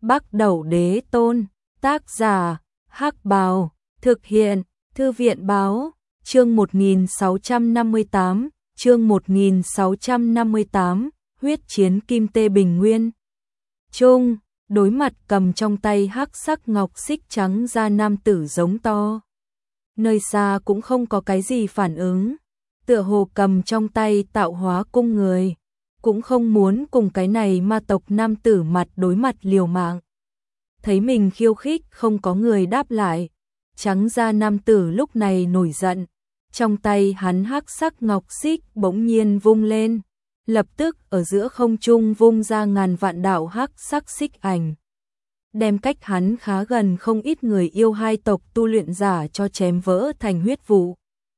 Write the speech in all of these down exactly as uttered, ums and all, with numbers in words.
Bắc Đẩu Đế Tôn, tác giả, Hắc Bào, thực hiện, Thư viện Báo, chương một nghìn sáu trăm năm mươi tám, chương một nghìn sáu trăm năm mươi tám, huyết chiến Kim Tê Bình Nguyên. Trung, đối mặt cầm trong tay hắc sắc ngọc xích trắng ra nam tử giống to. Nơi xa cũng không có cái gì phản ứng, tựa hồ cầm trong tay tạo hóa cung người, cũng không muốn cùng cái này ma tộc nam tử mặt đối mặt liều mạng. Thấy mình khiêu khích không có người đáp lại, trắng da nam tử lúc này nổi giận, trong tay hắn hắc sắc ngọc xích bỗng nhiên vung lên, lập tức ở giữa không trung vung ra ngàn vạn đạo hắc sắc xích ảnh, đem cách hắn khá gần không ít người yêu hai tộc tu luyện giả cho chém vỡ thành huyết vụ.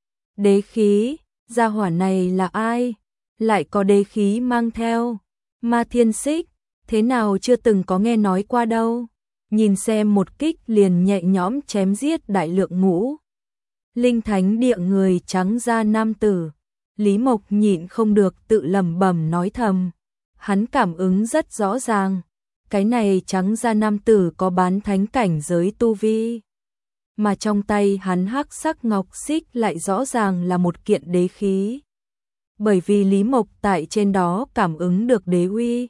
Đế khí, gia hỏa này là ai? Lại có đế khí mang theo? Ma thiên xích, thế nào chưa từng có nghe nói qua đâu. Nhìn xem một kích liền nhẹ nhõm chém giết đại lượng ngũ linh thánh địa người trắng da nam tử. Lý Mộc nhịn không được tự lẩm bẩm nói thầm. Hắn cảm ứng rất rõ ràng, cái này trắng da nam tử có bán thánh cảnh giới tu vi, mà trong tay hắn hắc sắc ngọc xích lại rõ ràng là một kiện đế khí. Bởi vì Lý Mộc tại trên đó cảm ứng được đế uy.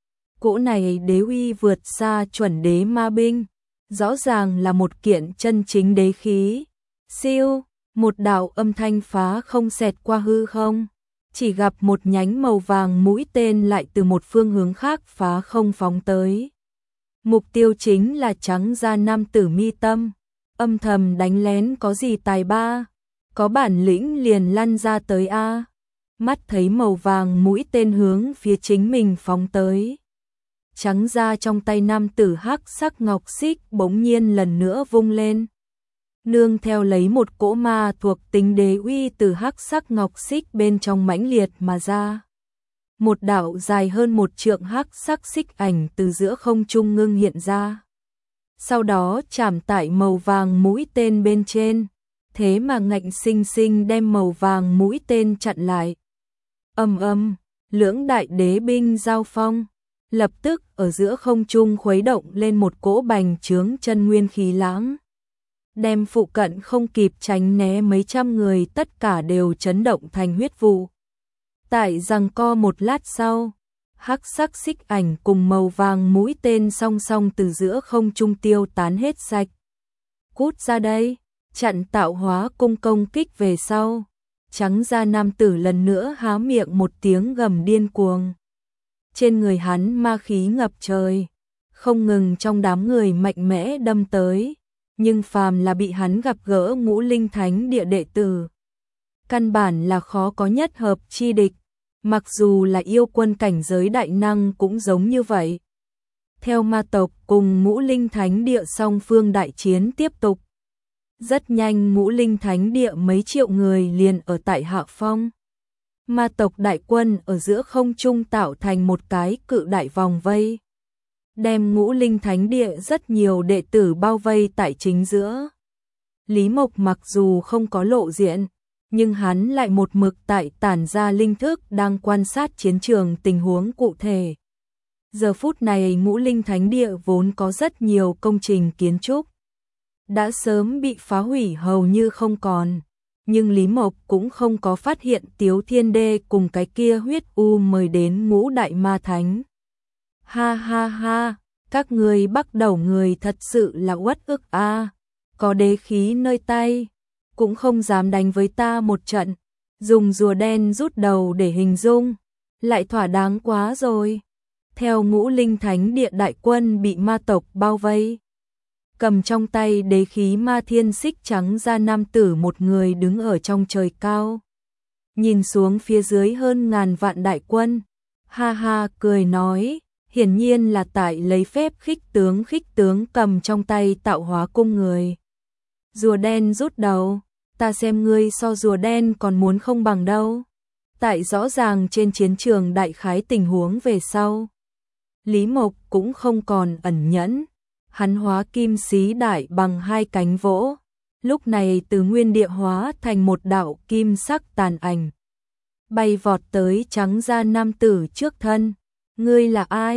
Cỗ này đế uy vượt xa chuẩn đế ma binh, rõ ràng là một kiện chân chính đế khí. Siêu, một đạo âm thanh phá không xẹt qua hư không, chỉ gặp một nhánh màu vàng mũi tên lại từ một phương hướng khác phá không phóng tới. Mục tiêu chính là trắng da nam tử mi tâm, âm thầm đánh lén có gì tài ba, có bản lĩnh liền lăn ra tới a. Mắt thấy màu vàng mũi tên hướng phía chính mình phóng tới. Trắng da trong tay nam tử hắc sắc ngọc xích bỗng nhiên lần nữa vung lên. Nương theo lấy một cỗ ma thuộc tính đế uy từ hắc sắc ngọc xích bên trong mãnh liệt mà ra. Một đạo dài hơn một trượng hắc sắc xích ảnh từ giữa không trung ngưng hiện ra. Sau đó chạm tại màu vàng mũi tên bên trên, thế mà ngạnh sinh sinh đem màu vàng mũi tên chặn lại. Ầm ầm, lưỡng đại đế binh giao phong, lập tức ở giữa không trung khuấy động lên một cỗ bành trướng chân nguyên khí lãng, đem phụ cận không kịp tránh né mấy trăm người tất cả đều chấn động thành huyết vụ. Tại giằng co một lát sau, hắc sắc xích ảnh cùng màu vàng mũi tên song song từ giữa không trung tiêu tán hết sạch. Cút ra đây, chặn tạo hóa cung công kích về sau. Trắng da nam tử lần nữa há miệng một tiếng gầm điên cuồng. Trên người hắn ma khí ngập trời, không ngừng trong đám người mạnh mẽ đâm tới, nhưng phàm là bị hắn gặp gỡ ngũ linh thánh địa đệ tử, căn bản là khó có nhất hợp chi địch, mặc dù là yêu quân cảnh giới đại năng cũng giống như vậy. Theo ma tộc cùng ngũ linh thánh địa song phương đại chiến tiếp tục. Rất nhanh ngũ linh thánh địa mấy triệu người liền ở tại hạ phong. Ma tộc đại quân ở giữa không trung tạo thành một cái cự đại vòng vây, đem ngũ linh thánh địa rất nhiều đệ tử bao vây tại chính giữa. Lý Mộc mặc dù không có lộ diện, nhưng hắn lại một mực tại tản ra linh thức đang quan sát chiến trường tình huống cụ thể. Giờ phút này ngũ linh thánh địa vốn có rất nhiều công trình kiến trúc, đã sớm bị phá hủy hầu như không còn, nhưng Lý Mộc cũng không có phát hiện Tiếu Thiên Đê cùng cái kia huyết u mời đến ngũ đại ma thánh. Ha ha ha, các người Bắc Đẩu người thật sự là uất ức a, à, có đế khí nơi tay, cũng không dám đánh với ta một trận, dùng rùa đen rút đầu để hình dung, lại thỏa đáng quá rồi. Theo ngũ linh thánh địa đại quân bị ma tộc bao vây, cầm trong tay đế khí ma thiên xích trắng da nam tử một người đứng ở trong trời cao, nhìn xuống phía dưới hơn ngàn vạn đại quân, ha ha cười nói, hiển nhiên là tại lấy phép khích tướng khích tướng cầm trong tay tạo hóa cung người. Rùa đen rút đầu, ta xem ngươi so rùa đen còn muốn không bằng đâu. Tại rõ ràng trên chiến trường đại khái tình huống về sau, Lý Mộc cũng không còn ẩn nhẫn. Hắn hóa kim xí đại bằng hai cánh vỗ, lúc này từ nguyên địa hóa thành một đạo kim sắc tàn ảnh, bay vọt tới trắng da nam tử trước thân. Ngươi là ai?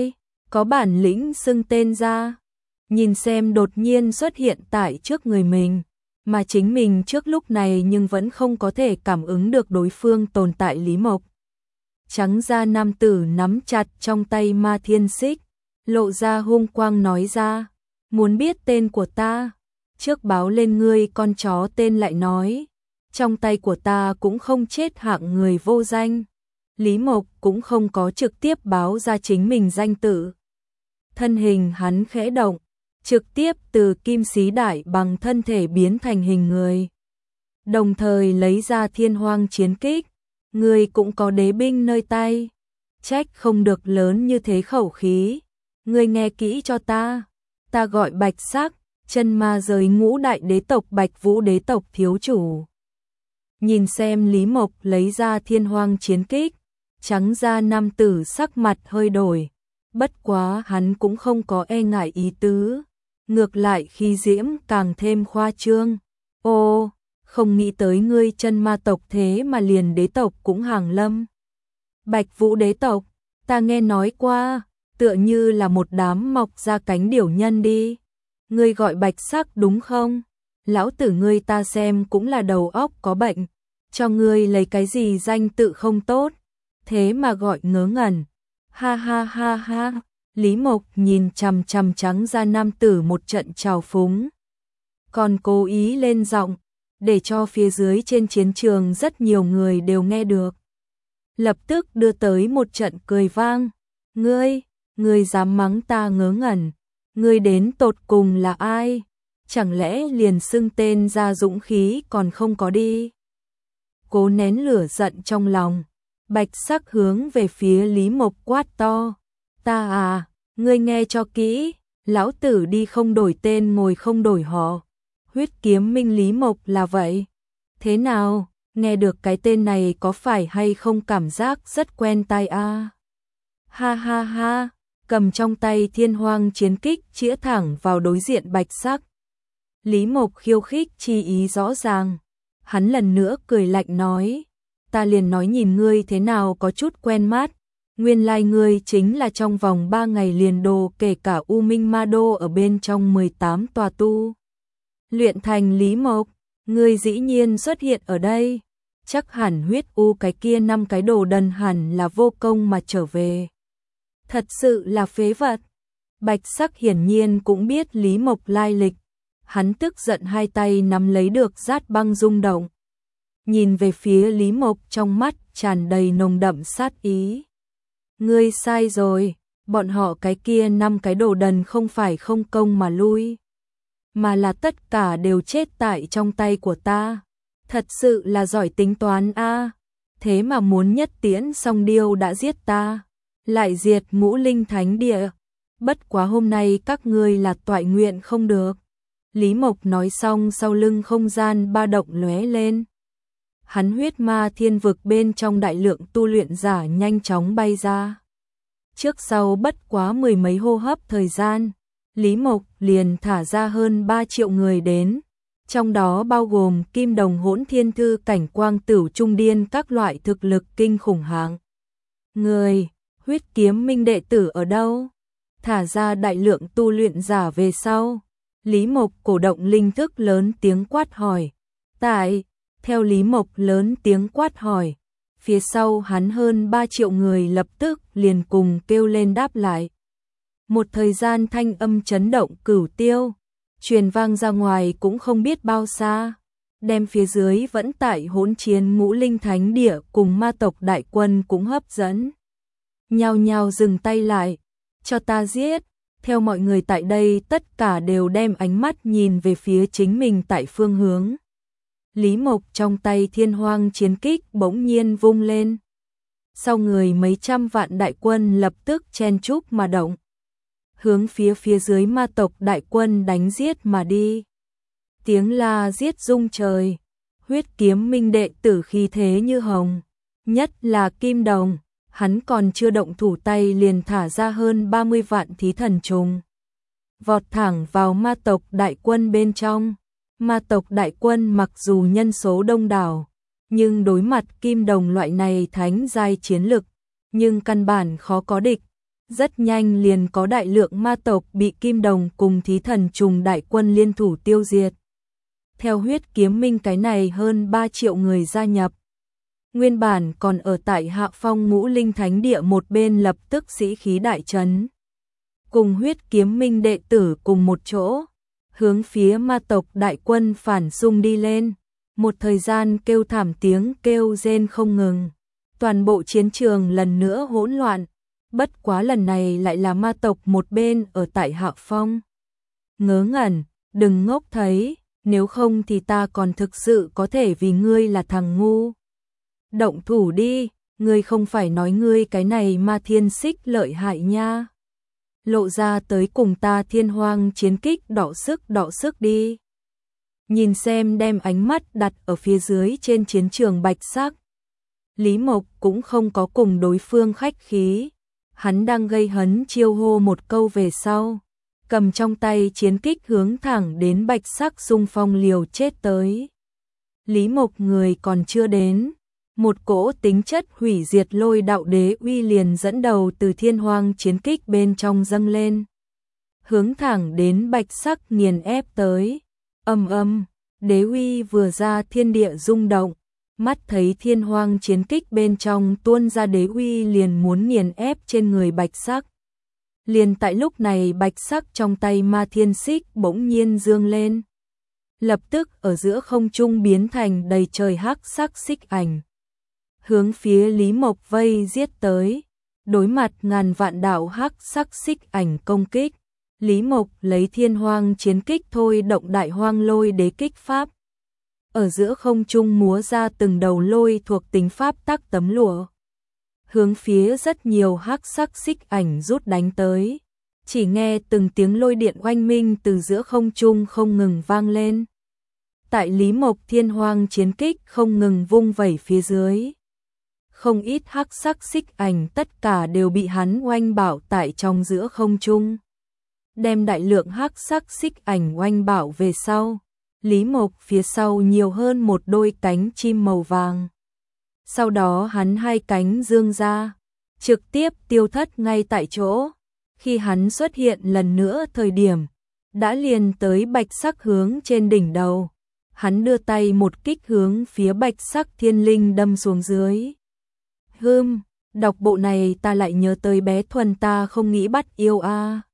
có bản lĩnh xưng tên ra. Nhìn xem đột nhiên xuất hiện tại trước người mình, mà chính mình trước lúc này nhưng vẫn không có thể cảm ứng được đối phương tồn tại. Lý Mộc trắng da nam tử nắm chặt trong tay Ma Thiên Xích, lộ ra hung quang nói ra, muốn biết tên của ta, trước báo lên ngươi con chó tên lại nói, trong tay của ta cũng không chết hạng người vô danh. Lý Mộc cũng không có trực tiếp báo ra chính mình danh tự. Thân hình hắn khẽ động, trực tiếp từ kim xí đại bằng thân thể biến thành hình người. Đồng thời lấy ra Thiên Hoang chiến kích, ngươi cũng có đế binh nơi tay, trách không được lớn như thế khẩu khí. Ngươi nghe kỹ cho ta, ta gọi Bạch Sắc, chân ma giới ngũ đại đế tộc Bạch Vũ đế tộc thiếu chủ. Nhìn xem Lý Mộc lấy ra Thiên Hoang chiến kích, trắng da nam tử sắc mặt hơi đổi, bất quá hắn cũng không có e ngại ý tứ, ngược lại khi diễm càng thêm khoa trương. Ô, không nghĩ tới ngươi chân ma tộc thế mà liền đế tộc cũng hàng lâm. Bạch Vũ đế tộc, ta nghe nói qua, tựa như là một đám mọc ra cánh điểu nhân đi. Ngươi gọi Bạch Sắc đúng không? Lão tử ngươi ta xem cũng là đầu óc có bệnh, cho ngươi lấy cái gì danh tự không tốt, thế mà gọi ngớ ngẩn. Ha ha ha ha, Lý Mộc nhìn chằm chằm trắng da nam tử một trận trào phúng, còn cố ý lên giọng, để cho phía dưới trên chiến trường rất nhiều người đều nghe được. Lập tức đưa tới một trận cười vang. Ngươi, ngươi dám mắng ta ngớ ngẩn, ngươi đến tột cùng là ai? Chẳng lẽ liền xưng tên ra dũng khí còn không có đi? Cố nén lửa giận trong lòng, Bạch Sắc hướng về phía Lý Mộc quát to. Ta à, ngươi nghe cho kỹ, lão tử đi không đổi tên ngồi không đổi họ. Huyết Kiếm Minh Lý Mộc là vậy. Thế nào, nghe được cái tên này có phải hay không cảm giác rất quen tai a? À? Ha ha ha, cầm trong tay Thiên Hoang chiến kích chĩa thẳng vào đối diện Bạch Sắc. Lý Mộc khiêu khích chi ý rõ ràng, hắn lần nữa cười lạnh nói, ta liền nói nhìn ngươi thế nào có chút quen mắt, nguyên lai ngươi chính là trong vòng ba ngày liền đồ kể cả U Minh Ma Đô ở bên trong mười tám tòa tu luyện thành. Lý Mộc, ngươi dĩ nhiên xuất hiện ở đây, chắc hẳn huyết u cái kia năm cái đồ đần hẳn là vô công mà trở về. Thật sự là phế vật. Bạch Sắc hiển nhiên cũng biết Lý Mộc lai lịch, hắn tức giận hai tay nắm lấy được giát băng rung động, nhìn về phía Lý Mộc trong mắt tràn đầy nồng đậm sát ý. Ngươi sai rồi, bọn họ cái kia năm cái đồ đần không phải không công mà lui, mà là tất cả đều chết tại trong tay của ta. Thật sự là giỏi tính toán a, à. Thế mà muốn nhất tiễn song điêu đã giết ta, lại diệt ngũ linh thánh địa. Bất quá hôm nay các ngươi là toại nguyện không được. Lý Mộc nói xong sau lưng không gian ba động lóe lên. Hắn huyết ma thiên vực bên trong đại lượng tu luyện giả nhanh chóng bay ra. Trước sau bất quá mười mấy hô hấp thời gian, Lý Mộc liền thả ra hơn ba triệu người đến, trong đó bao gồm kim đồng hỗn thiên thư cảnh quang tửu trung điên các loại thực lực kinh khủng hạng. Người, Huyết Kiếm Minh đệ tử ở đâu? Thả ra đại lượng tu luyện giả về sau, Lý Mộc cổ động linh thức lớn tiếng quát hỏi. Tại, theo Lý Mộc lớn tiếng quát hỏi, phía sau hắn hơn ba triệu người lập tức liền cùng kêu lên đáp lại. Một thời gian thanh âm chấn động cửu tiêu, truyền vang ra ngoài cũng không biết bao xa, đem phía dưới vẫn tại hỗn chiến ngũ linh thánh địa cùng ma tộc đại quân cũng hấp dẫn. Nhao nhao dừng tay lại, cho ta giết. Theo mọi người tại đây tất cả đều đem ánh mắt nhìn về phía chính mình tại phương hướng. Lý Mộc trong tay Thiên Hoang chiến kích bỗng nhiên vung lên. Sau người mấy trăm vạn đại quân lập tức chen chúc mà động, hướng phía phía dưới ma tộc đại quân đánh giết mà đi. Tiếng la giết rung trời, Huyết Kiếm Minh đệ tử khí thế như hồng, nhất là Kim Đồng, hắn còn chưa động thủ tay liền thả ra hơn ba mươi vạn thí thần trùng, vọt thẳng vào ma tộc đại quân bên trong. Ma tộc đại quân mặc dù nhân số đông đảo, nhưng đối mặt Kim Đồng loại này thánh giai chiến lực, nhưng căn bản khó có địch. Rất nhanh liền có đại lượng ma tộc bị Kim Đồng cùng Thí Thần Trùng đại quân liên thủ tiêu diệt. Theo huyết kiếm minh cái này hơn ba triệu người gia nhập. Nguyên bản còn ở tại Hạ Phong Ngũ Linh Thánh Địa một bên lập tức sĩ khí đại trấn. Cùng huyết kiếm minh đệ tử cùng một chỗ, hướng phía ma tộc đại quân phản xung đi lên. Một thời gian kêu thảm tiếng kêu rên không ngừng. Toàn bộ chiến trường lần nữa hỗn loạn. Bất quá lần này lại là ma tộc một bên ở tại Hạ Phong. Ngớ ngẩn, đừng ngốc thấy, nếu không thì ta còn thực sự có thể vì ngươi là thằng ngu. Động thủ đi, ngươi không phải nói ngươi cái này ma thiên xích lợi hại nha. Lộ ra tới cùng ta thiên hoang chiến kích đọ sức đọ sức đi. Nhìn xem đem ánh mắt đặt ở phía dưới trên chiến trường bạch sắc. Lý Mộc cũng không có cùng đối phương khách khí. Hắn đang gây hấn chiêu hô một câu về sau. Cầm trong tay chiến kích hướng thẳng đến bạch sắc xung phong liều chết tới. Lý Mộc người còn chưa đến. Một cỗ tính chất hủy diệt lôi đạo đế uy liền dẫn đầu từ thiên hoang chiến kích bên trong dâng lên. Hướng thẳng đến bạch sắc nghiền ép tới. Âm âm, đế uy vừa ra thiên địa rung động. Mắt thấy thiên hoang chiến kích bên trong tuôn ra đế uy liền muốn nghiền ép trên người bạch sắc. Liền tại lúc này bạch sắc trong tay ma thiên xích bỗng nhiên dương lên. Lập tức ở giữa không trung biến thành đầy trời hắc sắc xích ảnh. Hướng phía Lý Mộc vây giết tới. Đối mặt ngàn vạn đạo hắc sắc xích ảnh công kích. Lý Mộc lấy thiên hoang chiến kích thôi động đại hoang lôi đế kích pháp. Ở giữa không trung múa ra từng đầu lôi thuộc tính pháp tắc tấm lụa. Hướng phía rất nhiều hắc sắc xích ảnh rút đánh tới. Chỉ nghe từng tiếng lôi điện oanh minh từ giữa không trung không ngừng vang lên. Tại Lý Mộc thiên hoang chiến kích không ngừng vung vẩy phía dưới. Không ít hắc sắc xích ảnh tất cả đều bị hắn oanh bảo tại trong giữa không trung. Đem đại lượng hắc sắc xích ảnh oanh bảo về sau. Lý Mộc phía sau nhiều hơn một đôi cánh chim màu vàng. Sau đó hắn hai cánh dương ra, trực tiếp tiêu thất ngay tại chỗ. Khi hắn xuất hiện lần nữa thời điểm, đã liền tới bạch sắc hướng trên đỉnh đầu. Hắn đưa tay một kích hướng phía bạch sắc thiên linh đâm xuống dưới. Hừm, đọc bộ này ta lại nhớ tới bé Thuần ta không nghĩ bắt yêu a.